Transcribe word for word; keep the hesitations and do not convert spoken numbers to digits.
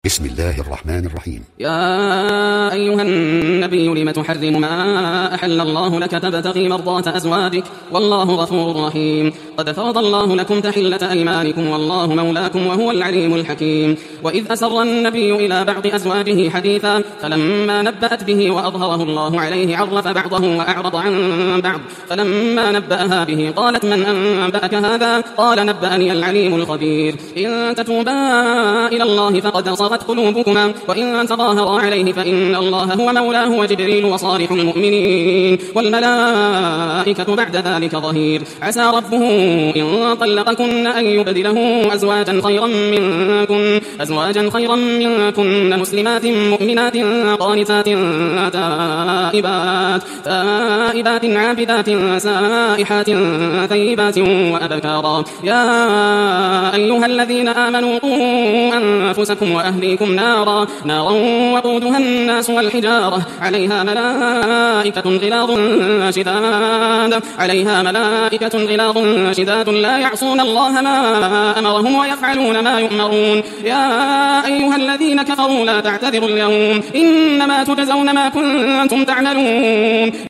بسم الله الرحمن الرحيم. يا أيها النبي لم تحرم ما أحل الله لك تبتغي مرضات أزواجك والله غفور رحيم. قد فرض الله لكم تحلة أيمانكم والله مولاكم وهو العليم الحكيم. وإذ أسر النبي إلى بعض أزواجه حديثا فلما نبأت به وأظهره الله عليه عرف بعضه وأعرض عن بعض فلما نبأها به قالت من أنبأك هذا؟ قال نبأني العليم الخبير. إن تتوبا إلى الله فقد صغت قلوبكما وإن تظاهرا عليه فإن الله هو مولاه وجبريل وصالح المؤمنين والملائكة بعد ذلك ظهير. عسى ربه إن طلقكن أن يبدله أزواجا خيرا منكن أزواجا خيرا منكن مسلمات مؤمنات قانتات تائبات تائبات عابدات سائحات ثيبات وأبكارا. يا أيها الذين آمنوا قوا أنفسكم وأهليكم نارا نارا وقودها الناس والحجارة عليها ملائكة غلاظ شداد عليها ملائكة غلاظ شداد لا يعصون الله ما أمرهم ويفعلون ما يؤمرون. يا أيها الذين كفروا لا تعتذروا اليوم إنما تجزون ما كنتم تعملون.